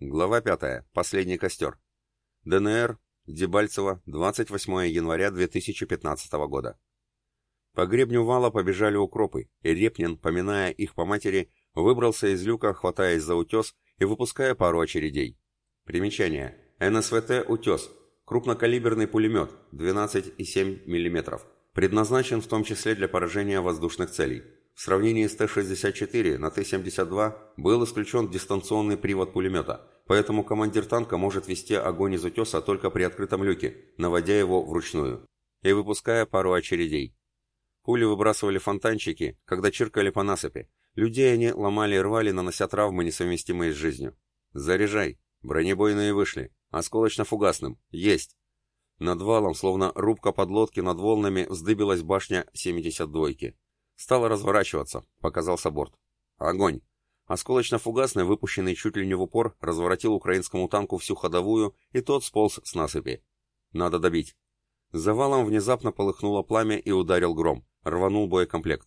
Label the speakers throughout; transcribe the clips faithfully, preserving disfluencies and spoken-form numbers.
Speaker 1: Глава пятая. Последний костер. ДНР. Дебальцево. двадцать восьмое января две тысячи пятнадцатого года. По гребню вала побежали укропы, и Репнин, поминая их по матери, выбрался из люка, хватаясь за утес и выпуская пару очередей. Примечание. эн эс вэ тэ «Утес». Крупнокалиберный пулемет, двенадцать и семь миллиметров. Предназначен в том числе для поражения воздушных целей. В сравнении с Т шестьдесят четыре на Т семьдесят два был исключен дистанционный привод пулемета, поэтому командир танка может вести огонь из утеса только при открытом люке, наводя его вручную, и выпуская пару очередей. Пули выбрасывали фонтанчики, когда чиркали по насыпи. Людей они ломали и рвали, нанося травмы, несовместимые с жизнью. «Заряжай!» Бронебойные вышли. Осколочно-фугасным. Есть! Над валом, словно рубка подлодки над волнами, вздыбилась башня семьдесят двойки. Стала разворачиваться. Показался борт. Огонь! Осколочно-фугасный, выпущенный чуть ли не в упор, разворотил украинскому танку всю ходовую, и тот сполз с насыпи. Надо добить. За валом внезапно полыхнуло пламя и ударил гром. Рванул боекомплект.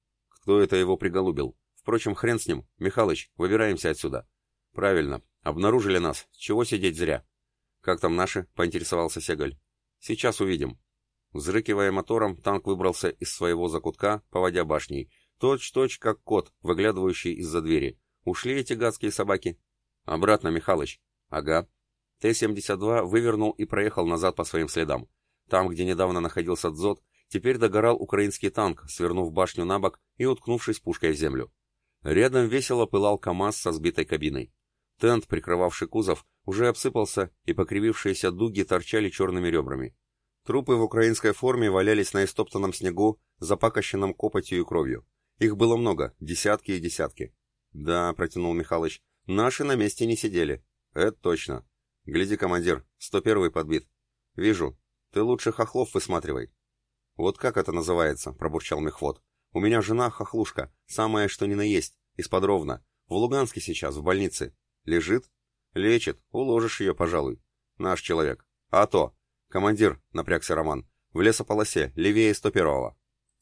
Speaker 1: Кто это его приголубил? Впрочем, хрен с ним. Михалыч, выбираемся отсюда. Правильно. Обнаружили нас. Чего сидеть зря? Как там наши? Поинтересовался Сегаль. Сейчас увидим. Взрыкивая мотором, танк выбрался из своего закутка, поводя башней. Точь-точь, как кот, выглядывающий из-за двери. Ушли эти гадские собаки? Обратно, Михалыч. Ага. Т семьдесят два вывернул и проехал назад по своим следам. Там, где недавно находился дзот, теперь догорал украинский танк, свернув башню на бок и уткнувшись пушкой в землю. Рядом весело пылал КАМАЗ со сбитой кабиной. Тент, прикрывавший кузов, уже обсыпался, и покривившиеся дуги торчали черными ребрами. Трупы в украинской форме валялись на истоптанном снегу, запакощенном копотью и кровью. Их было много, десятки и десятки. «Да», — протянул Михалыч, — «наши на месте не сидели». «Это точно. Гляди, командир, сто первый подбит». «Вижу. Ты лучше хохлов высматривай». «Вот как это называется?» — пробурчал мехвод. «У меня жена хохлушка, самое что ни на есть, из-под Ровно. В Луганске сейчас, в больнице. Лежит? Лечит. Уложишь ее, пожалуй. Наш человек. А то. Командир», — напрягся Роман, — «в лесополосе, левее сто первого».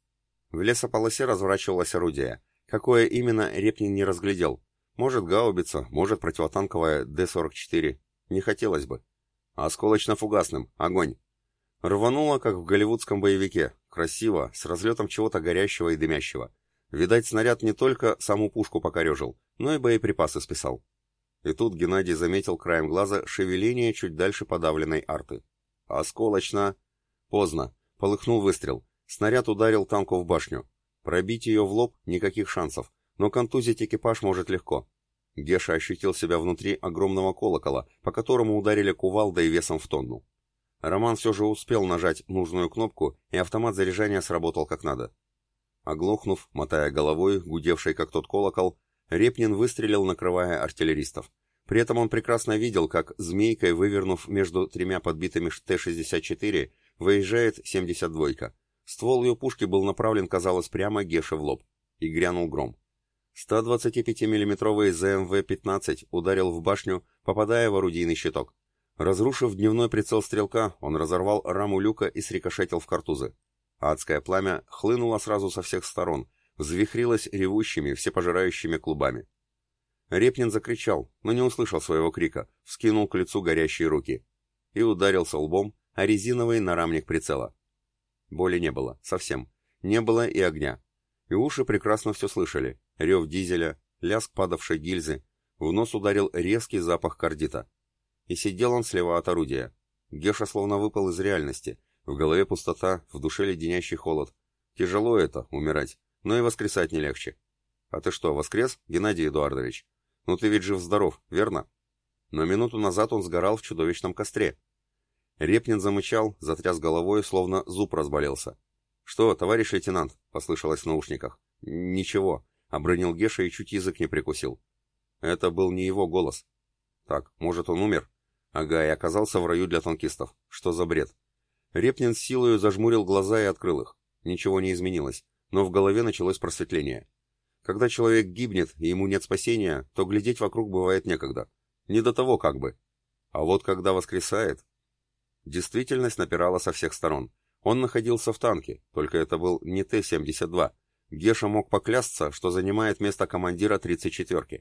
Speaker 1: В лесополосе разворачивалось орудие. Какое именно, Репнин не разглядел. Может, гаубица, может, противотанковая Д сорок четыре. Не хотелось бы. Осколочно-фугасным. Огонь. Рвануло, как в голливудском боевике. Красиво, с разлетом чего-то горящего и дымящего. Видать, снаряд не только саму пушку покорежил, но и боеприпасы списал. И тут Геннадий заметил краем глаза шевеление чуть дальше подавленной арты. Осколочно. Поздно. Полыхнул выстрел. Снаряд ударил танку в башню. Пробить ее в лоб — никаких шансов, но контузить экипаж может легко. Геша ощутил себя внутри огромного колокола, по которому ударили кувалдой весом в тонну. Роман все же успел нажать нужную кнопку, и автомат заряжания сработал как надо. Оглохнув, мотая головой, гудевшей как тот колокол, Репнин выстрелил, накрывая артиллеристов. При этом он прекрасно видел, как, змейкой вывернув между тремя подбитыми Т шестьдесят четыре, выезжает семьдесят двойка. Ствол ее пушки был направлен, казалось, прямо Геше в лоб. И грянул гром. сто двадцатипятимиллиметровый З М В пятнадцать ударил в башню, попадая в орудийный щиток. Разрушив дневной прицел стрелка, он разорвал раму люка и срикошетил в картузы. Адское пламя хлынуло сразу со всех сторон, взвихрилось ревущими, всепожирающими клубами. Репнин закричал, но не услышал своего крика, вскинул к лицу горящие руки и ударился лбом о резиновый нарамник прицела. Боли не было, совсем. Не было и огня. И уши прекрасно все слышали. Рев дизеля, лязг падавшей гильзы. В нос ударил резкий запах кардита. И сидел он слева от орудия. Геша словно выпал из реальности. В голове пустота, в душе леденящий холод. Тяжело это, умирать, но и воскресать не легче. А ты что, воскрес, Геннадий Эдуардович? Ну ты ведь жив-здоров, верно? Но минуту назад он сгорал в чудовищном костре. Репнин замычал, затряс головой, словно зуб разболелся. «Что, товарищ лейтенант?» — послышалось в наушниках. «Ничего», — обронил Геша и чуть язык не прикусил. Это был не его голос. Так, может, он умер? Ага, и оказался в раю для танкистов. Что за бред? Репнин с силою зажмурил глаза и открыл их. Ничего не изменилось, но в голове началось просветление. Когда человек гибнет и ему нет спасения, то глядеть вокруг бывает некогда. Не до того как бы. А вот когда воскресает... Действительность напирала со всех сторон. Он находился в танке, только это был не Т семьдесят два. Геша мог поклясться, что занимает место командира тридцать четвёрки.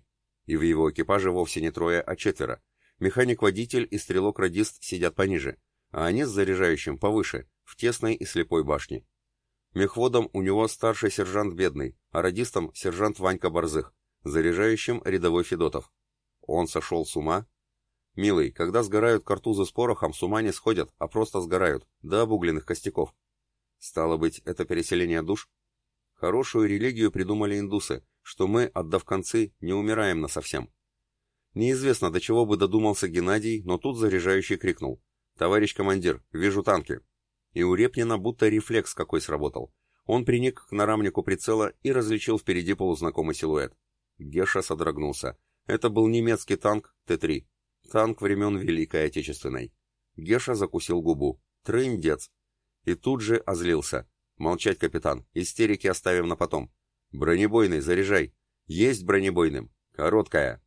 Speaker 1: И в его экипаже вовсе не трое, а четверо. Механик-водитель и стрелок-радист сидят пониже, а они с заряжающим повыше, в тесной и слепой башне. Мехводом у него старший сержант Бедный, а радистом сержант Ванька Борзых, заряжающим рядовой Федотов. Он сошел с ума? Милый, когда сгорают картузы с порохом, с ума не сходят, а просто сгорают, до обугленных костяков. Стало быть, это переселение душ? Хорошую религию придумали индусы, что мы, отдав концы, не умираем насовсем. Неизвестно, до чего бы додумался Геннадий, но тут заряжающий крикнул: «Товарищ командир, вижу танки!» И у Репнина будто рефлекс какой сработал. Он приник к нарамнику прицела и различил впереди полузнакомый силуэт. Геша содрогнулся. Это был немецкий танк Т три. Танк времен Великой Отечественной. Геша закусил губу. Трындец. И тут же озлился. «Молчать, капитан. Истерики оставим на потом. Бронебойный, заряжай. Есть бронебойным. Короткая».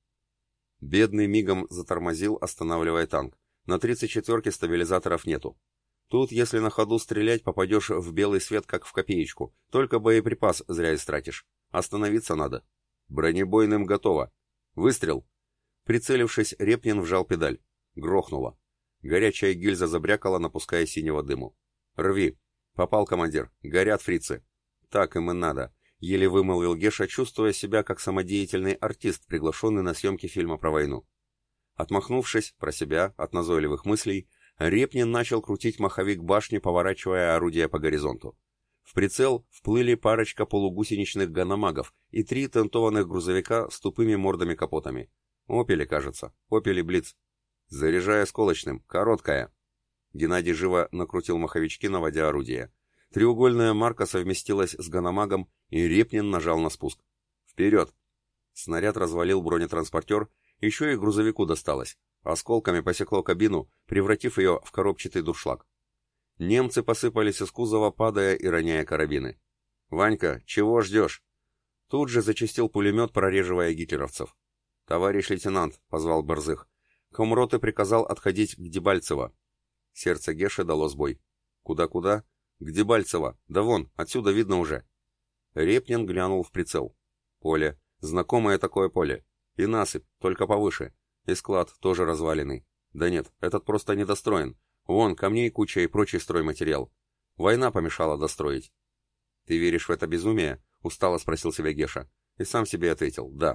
Speaker 1: Бедный мигом затормозил, останавливая танк. На тридцать четвёрке стабилизаторов нету. Тут, если на ходу стрелять, попадешь в белый свет, как в копеечку. Только боеприпас зря истратишь. Остановиться надо. Бронебойным готово. Выстрел. Прицелившись, Репнин вжал педаль. Грохнуло. Горячая гильза забрякала, напуская синего дыму. «Рви!» «Попал, командир. Горят фрицы». «Так им и надо», — еле вымолвил Геша, чувствуя себя как самодеятельный артист, приглашенный на съемки фильма про войну. Отмахнувшись про себя от назойливых мыслей, Репнин начал крутить маховик башни, поворачивая орудие по горизонту. В прицел вплыли парочка полугусеничных ганамагов и три тентованных грузовика с тупыми мордами-капотами. «Опели», кажется. «Опели Блиц». «Заряжая осколочным. Короткая». Геннадий живо накрутил маховички, наводя орудие. Треугольная марка совместилась с ганамагом, и Репнин нажал на спуск. «Вперед!» Снаряд развалил бронетранспортер, еще и грузовику досталось. Осколками посекло кабину, превратив ее в коробчатый дуршлаг. Немцы посыпались из кузова, падая и роняя карабины. «Ванька, чего ждешь?» Тут же зачастил пулемет, прореживая гитлеровцев. «Товарищ лейтенант», — позвал Борзых, — комроты приказал отходить к Дебальцево. Сердце Геши дало сбой. «Куда-куда?» «К Дебальцево. Да вон, отсюда видно уже». Репнин глянул в прицел. Поле. Знакомое такое поле. И насыпь, только повыше. И склад тоже разваленный. Да нет, этот просто недостроен. Вон, камней куча и прочий стройматериал. Война помешала достроить. «Ты веришь в это безумие?» — устало спросил себя Геша. И сам себе ответил «да».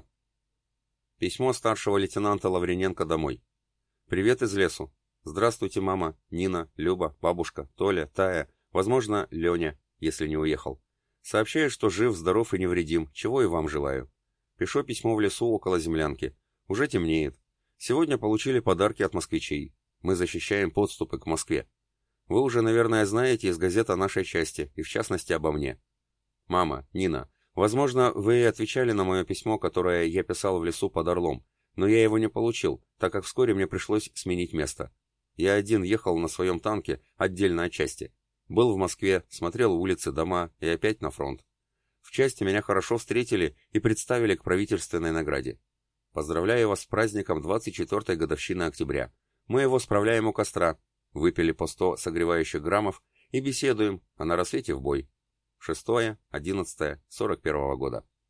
Speaker 1: Письмо старшего лейтенанта Лаврененко домой. «Привет из лесу. Здравствуйте, мама, Нина, Люба, бабушка, Толя, Тая, возможно, Леня, если не уехал. Сообщаю, что жив, здоров и невредим, чего и вам желаю. Пишу письмо в лесу около землянки. Уже темнеет. Сегодня получили подарки от москвичей. Мы защищаем подступы к Москве. Вы уже, наверное, знаете из газет о нашей части, и в частности обо мне. Мама, Нина, возможно, вы и отвечали на мое письмо, которое я писал в лесу под Орлом, но я его не получил, так как вскоре мне пришлось сменить место. Я один ехал на своем танке, отдельно от части. Был в Москве, смотрел улицы, дома и опять на фронт. В части меня хорошо встретили и представили к правительственной награде. Поздравляю вас с праздником двадцать четвёртой годовщины октября. Мы его справляем у костра. Выпили по сто согревающих граммов и беседуем, а на рассвете в бой. шестое одиннадцатое сорок первого года.